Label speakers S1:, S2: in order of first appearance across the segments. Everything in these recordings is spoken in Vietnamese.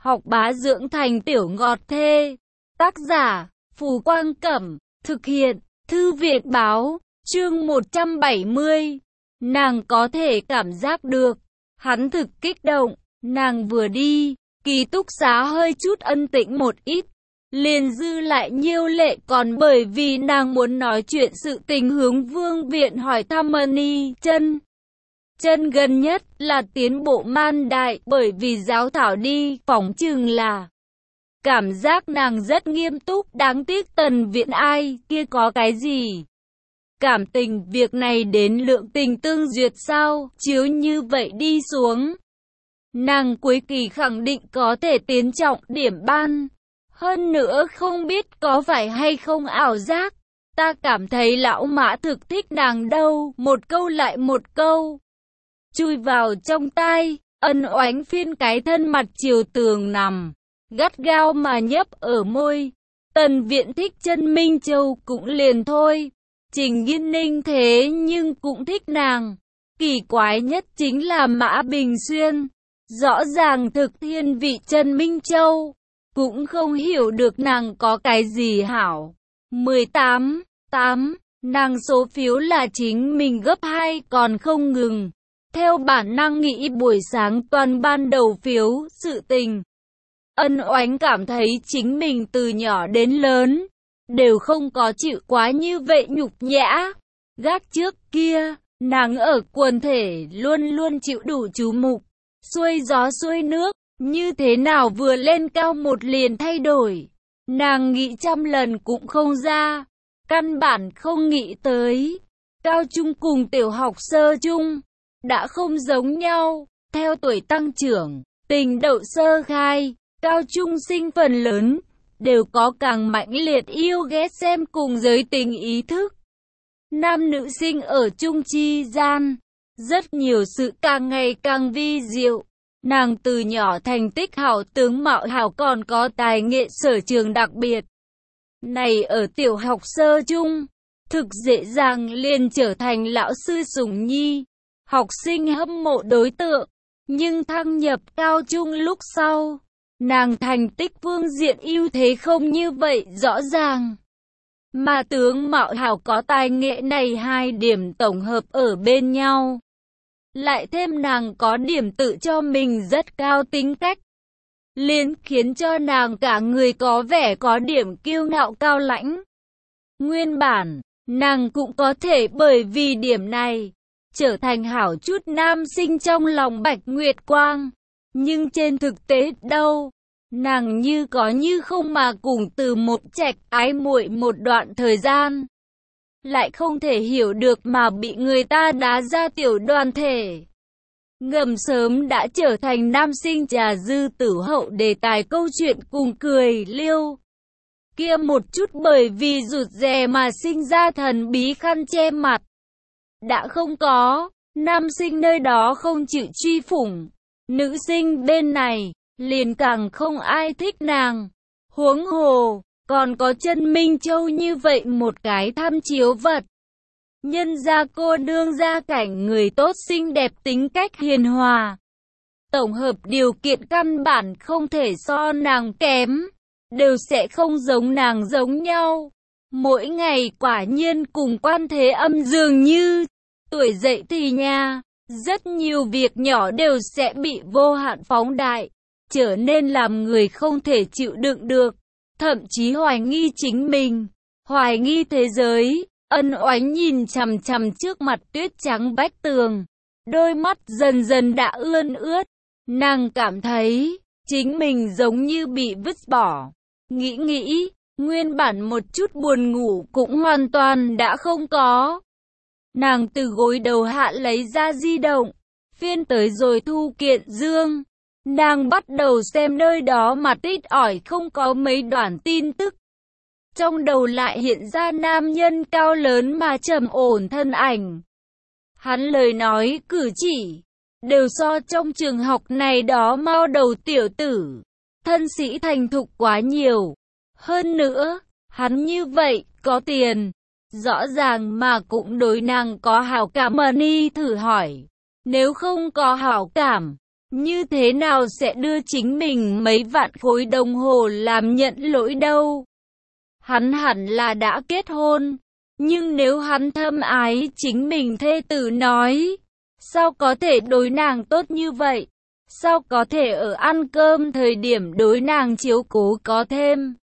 S1: học bá dưỡng thành tiểu ngọt thê. Tác giả, Phù Quang Cẩm, thực hiện, Thư viện Báo, chương 170. Nàng có thể cảm giác được, hắn thực kích động, nàng vừa đi, ký túc xá hơi chút ân tĩnh một ít, liền dư lại nhiêu lệ còn bởi vì nàng muốn nói chuyện sự tình hướng Vương viện hỏi thăm Mani chân. Chân gần nhất là tiến bộ man đại bởi vì giáo thảo đi, phỏng chừng là cảm giác nàng rất nghiêm túc, đáng tiếc Tần viện ai kia có cái gì. Cảm tình việc này đến lượng tình tương duyệt sao, chiếu như vậy đi xuống. Nàng cuối kỳ khẳng định có thể tiến trọng điểm ban. Hơn nữa không biết có phải hay không ảo giác. Ta cảm thấy lão Mã thực thích nàng đâu, một câu lại một câu. Chui vào trong tai, Ân Oánh phiên cái thân mặt chiều tường nằm, gắt gao mà nhấp ở môi. Tần viện thích Chân Minh Châu cũng liền thôi. Trình Nghiên Ninh thế nhưng cũng thích nàng. Kỳ quái nhất chính là Mã Bình Xuyên. Rõ ràng thực thiên vị Trần Minh Châu. Cũng không hiểu được nàng có cái gì hảo. 18. Nàng số phiếu là chính mình gấp 2 còn không ngừng. Theo bản năng nghĩ buổi sáng toàn ban đầu phiếu, sự tình. Ân Oánh cảm thấy chính mình từ nhỏ đến lớn, đều không có chịu quá như vậy nhục nhã. Gác trước kia, nàng ở quần thể luôn luôn chịu đủ chú mục, xuôi gió xuôi nước, như thế nào vừa lên cao một liền thay đổi. Nàng nghĩ trăm lần cũng không ra, căn bản không nghĩ tới. Cao trung cùng tiểu học sơ trung, đã không giống nhau, theo tuổi tăng trưởng, tình đậu sơ khai, cao trung sinh phần lớn, đều có càng mãnh liệt yêu ghét xem cùng giới tình ý thức. Nam nữ sinh ở chung chi gian, rất nhiều sự càng ngày càng vi diệu. Nàng từ nhỏ thành tích hảo, tướng mạo hảo, còn có tài nghệ sở trường đặc biệt. Này ở tiểu học sơ trung, thực dễ dàng liền trở thành lão sư sủng nhi, học sinh hâm mộ đối tượng. Nhưng thăng nhập cao trung lúc sau, nàng thành tích phương diện ưu thế không như vậy rõ ràng. Mà tướng mạo hảo có tài nghệ này hai điểm tổng hợp ở bên nhau. Lại thêm nàng có điểm tự cho mình rất cao tính cách, liền khiến cho nàng cả người có vẻ có điểm kiêu ngạo cao lãnh. Nguyên bản, nàng cũng có thể bởi vì điểm này, trở thành hảo chút nam sinh trong lòng Bạch Nguyệt Quang. Nhưng trên thực tế đâu, nàng như có như không mà cùng Từ Một Trạch ái muội một đoạn thời gian. Lại không thể hiểu được mà bị người ta đá ra tiểu đoàn thể. Ngầm sớm đã trở thành nam sinh trà dư tử hậu đề tài câu chuyện cùng cười liêu. Kia một chút bởi vì rụt rè mà sinh ra thần bí khăn che mặt. Đã không có, nam sinh nơi đó không chịu truy phủng. Nữ sinh bên này, liền càng không ai thích nàng. Huống hồ, còn có Chân Minh Châu như vậy một cái tham chiếu vật. Nhân gia cô nương gia cảnh người tốt xinh đẹp tính cách hiền hòa. Tổng hợp điều kiện căn bản không thể so nàng kém. Đều sẽ không giống nàng giống nhau. Mỗi ngày quả nhiên cùng Quan Thế Âm dường như. Tuổi dậy thì nha, rất nhiều việc nhỏ đều sẽ bị vô hạn phóng đại. Trở nên làm người không thể chịu đựng được. Thậm chí hoài nghi chính mình, hoài nghi thế giới. Ân Oánh nhìn chằm chằm trước mặt tuyết trắng vách tường, đôi mắt dần dần đã ươn ướt. Nàng cảm thấy chính mình giống như bị vứt bỏ. Nghĩ, nguyên bản một chút buồn ngủ cũng hoàn toàn đã không có. Nàng từ gối đầu hạ lấy ra di động, phiên tới rồi Thu Kiện Dương. Nàng bắt đầu xem nơi đó mà ít ỏi không có mấy đoạn tin tức. Trong đầu lại hiện ra nam nhân cao lớn mà trầm ổn thân ảnh. Hắn lời nói cử chỉ, đều so trong trường học này đó mao đầu tiểu tử. Thân sĩ thành thục quá nhiều. Hơn nữa, hắn như vậy, có tiền. Rõ ràng mà cũng đối nàng có hảo cảm. Mani thử hỏi, nếu không có hảo cảm, như thế nào sẽ đưa chính mình mấy vạn khối đồng hồ làm nhận lỗi đâu. Hắn hẳn là đã kết hôn, nhưng nếu hắn thâm ái chính mình thê tử nói, sao có thể đối nàng tốt như vậy? Sao có thể ở ăn cơm thời điểm đối nàng chiếu cố có thêm?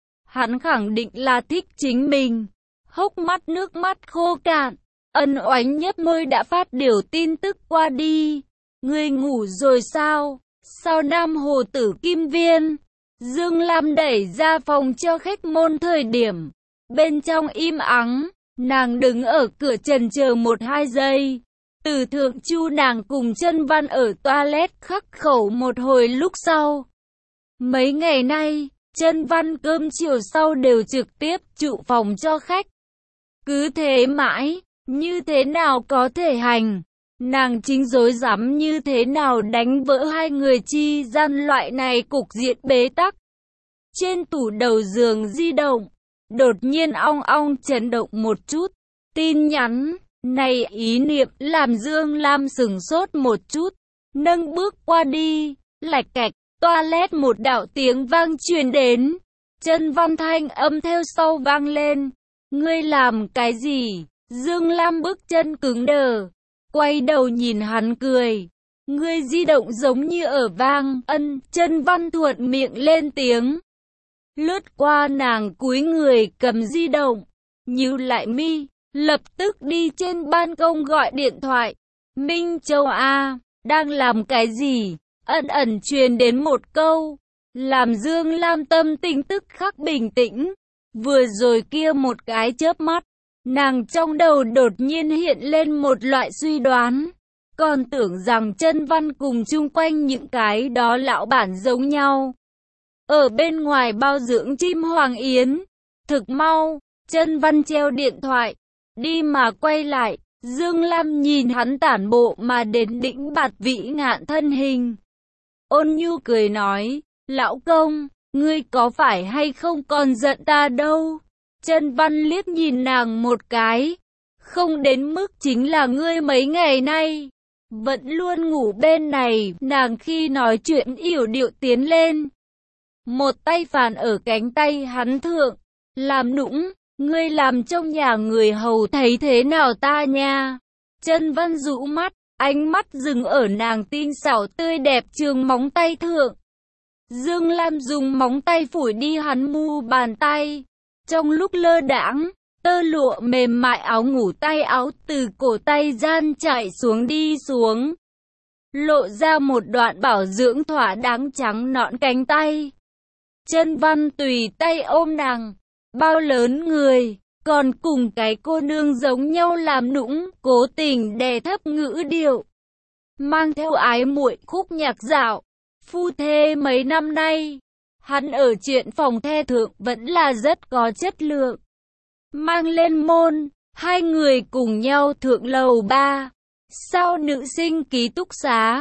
S1: Hắn khẳng định là thích chính mình. Hốc mắt nước mắt khô cạn, ân oánh nhếch môi đã phát điều tin tức qua đi. Ngươi ngủ rồi sao? Sao Nam Hồ Tử Kim Viên? Dương Lam đẩy ra phòng cho khách môn thời điểm. Bên trong im ắng, nàng đứng ở cửa chần chờ 1-2 giây. Từ thượng chu nàng cùng Chân Văn ở toilet khắc khẩu một hồi lúc sau. Mấy ngày nay, Chân Văn cơm chiều sau đều trực tiếp trụ phòng cho khách. Cứ thế mãi, như thế nào có thể hành? Nàng chính rối rắm như thế nào đánh vỡ hai người chi gian loại này cục diện bế tắc. Trên tủ đầu giường di động, đột nhiên ong ong chấn động một chút. Tin nhắn, này ý niệm làm Dương Lam sửng sốt một chút. Nâng bước qua đi, lạch cạch, toilet một đạo tiếng vang truyền đến. Chân Văn thanh âm theo sau vang lên. Ngươi làm cái gì? Dương Lam bước chân cứng đờ, quay đầu nhìn hắn cười. Ngươi di động giống như ở vang. Chân Văn thuận miệng lên tiếng. Lướt qua nàng cúi người cầm di động, nhíu lại mi, lập tức đi trên ban công gọi điện thoại. Minh Châu A, đang làm cái gì? Ẩn truyền đến một câu, làm Dương Lam tâm tình tức khắc bình tĩnh. Vừa rồi kia một cái chớp mắt, nàng trong đầu đột nhiên hiện lên một loại suy đoán. Còn tưởng rằng Chân Văn cùng chung quanh những cái đó lão bản giống nhau. Ở bên ngoài bao dưỡng chim hoàng yến. Thực mau, Chân Văn treo điện thoại, đi mà quay lại. Dương Lam nhìn hắn tản bộ mà đến đỉnh bạt vĩ ngạn thân hình. Ôn nhu cười nói, lão công, ngươi có phải hay không còn giận ta đâu? Chân Văn liếc nhìn nàng một cái. Không đến mức chính là ngươi mấy ngày nay vẫn luôn ngủ bên này. Nàng khi nói chuyện yểu điệu tiến lên, một tay phản ở cánh tay hắn thượng. Làm nũng, ngươi làm trong nhà người hầu thấy thế nào ta nha? Chân Văn rũ mắt, ánh mắt dừng ở nàng tinh xảo tươi đẹp trường móng tay thượng. Dương Lam dùng móng tay phủi đi hắn mu bàn tay. Trong lúc lơ đãng, tơ lụa mềm mại áo ngủ tay áo từ cổ tay gian chạy xuống đi xuống, lộ ra một đoạn bảo dưỡng thỏa đáng trắng nõn cánh tay. Chân Văn tùy tay ôm nàng, bao lớn người, còn cùng cái cô nương giống nhau làm nũng, cố tình đè thấp ngữ điệu, mang theo ái muội khúc nhạc dạo. Phu thê mấy năm nay, hắn ở chuyện phòng the thượng vẫn là rất có chất lượng. Mang lên môn, hai người cùng nhau thượng lầu 3 sao nữ sinh ký túc xá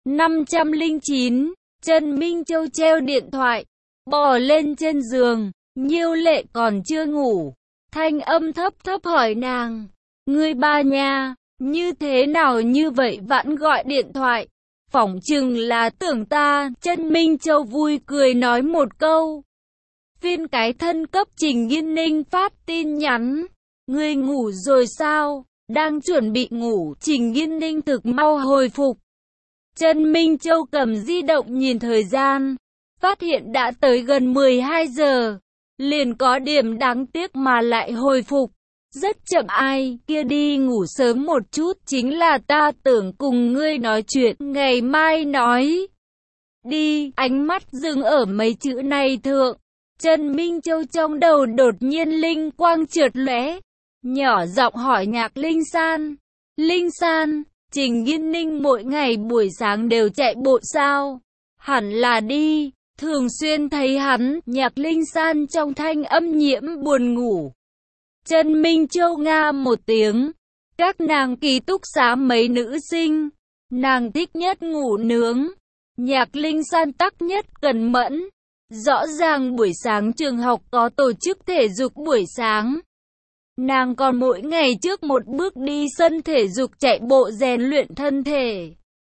S1: 509. Trần Minh Châu treo điện thoại, bò lên trên giường. Nhiêu Lệ còn chưa ngủ, thanh âm thấp thấp hỏi nàng, ngươi ba nha, như thế nào như vậy vẫn gọi điện thoại? Phỏng chừng là tưởng ta. Trần Minh Châu vui cười nói một câu. Phiên cái thân cấp Trình Nghiên Ninh phát tin nhắn, ngươi ngủ rồi sao? Đang chuẩn bị ngủ. Trình Nghiên Ninh thực mau hồi phục. Trần Minh Châu cầm di động nhìn thời gian, phát hiện đã tới gần 12 giờ, liền có điểm đáng tiếc mà lại hồi phục. Rất chậm. Ai kia đi ngủ sớm một chút, chính là ta tưởng cùng ngươi nói chuyện, ngày mai nói. Đi. Ánh mắt dừng ở mấy chữ này thượng. Trần Minh Châu trong đầu đột nhiên linh quang chợt lóe, nhỏ giọng hỏi Nhạc Linh San. Linh San, Trình Nghiên Ninh mỗi ngày buổi sáng đều chạy bộ sao? Hẳn là đi, thường xuyên thấy hắn. Nhạc Linh San trong thanh âm nhiễm buồn ngủ. Trần Minh Châu nga một tiếng. Các nàng ký túc xá mấy nữ sinh, nàng thích nhất ngủ nướng. Nhạc Linh San tắc nhất cẩn mẫn. Rõ ràng buổi sáng trường học có tổ chức thể dục buổi sáng, nàng còn mỗi ngày trước một bước đi sân thể dục chạy bộ rèn luyện thân thể.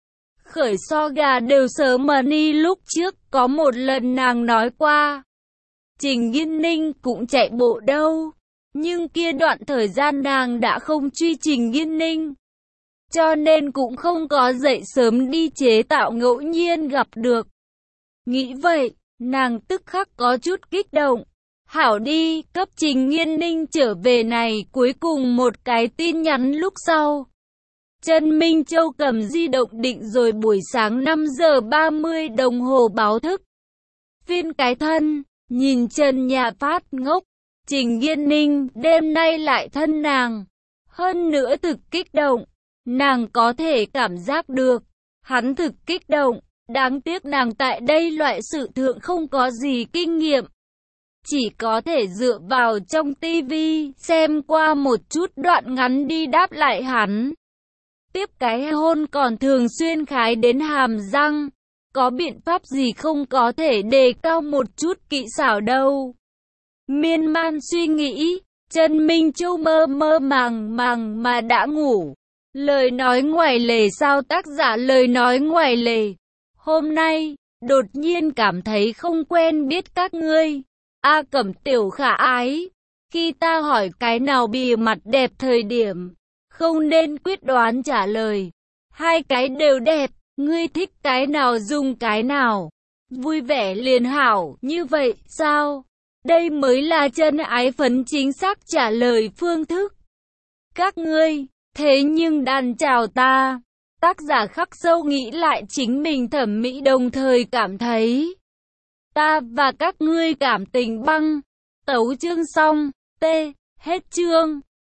S1: Khởi so gà đều sớm money lúc trước có một lần nàng nói qua. Trình Nghiên Ninh cũng chạy bộ đâu. Nhưng kia đoạn thời gian nàng đã không truy Trình Nghiên Ninh. Cho nên cũng không có dậy sớm đi chế tạo ngẫu nhiên gặp được. Nghĩ vậy, nàng tức khắc có chút kích động. Hảo đi, cấp Trình Nghiên Ninh trở về này cuối cùng một cái tin nhắn lúc sau. Trần Minh Châu cầm di động định rồi buổi sáng 5 giờ 30 đồng hồ báo thức. Phiên cái thân, nhìn Trần Nhã Phát ngốc. Trình Nghiên Ninh đêm nay lại thân nàng. Hơn nữa thực kích động. Nàng có thể cảm giác được. Hắn thực kích động. Đáng tiếc nàng tại đây loại sự thượng không có gì kinh nghiệm. Chỉ có thể dựa vào trong tivi xem qua một chút đoạn ngắn đi đáp lại hắn. Tiếp cái hôn còn thường xuyên khái đến hàm răng. Có biện pháp gì không có thể đề cao một chút kỹ xảo đâu. Miên man suy nghĩ, Trần Minh Châu mơ mơ màng màng mà đã ngủ. Lời nói ngoài lề sao tác giả lời nói ngoài lề. Hôm nay, đột nhiên cảm thấy không quen biết các ngươi. A Cẩm tiểu khả ái. Khi ta hỏi cái nào bìa mặt đẹp thời điểm, không nên quyết đoán trả lời. Hai cái đều đẹp, ngươi thích cái nào dùng cái nào. Vui vẻ liền hảo, như vậy, sao? Đây mới là chân ái phấn chính xác trả lời phương thức. Các ngươi, thế nhưng đàn chào ta. Tác giả khắc sâu nghĩ lại chính mình thẩm mỹ đồng thời cảm thấy. Ta và các ngươi cảm tình băng. Tấu chương xong, hết chương.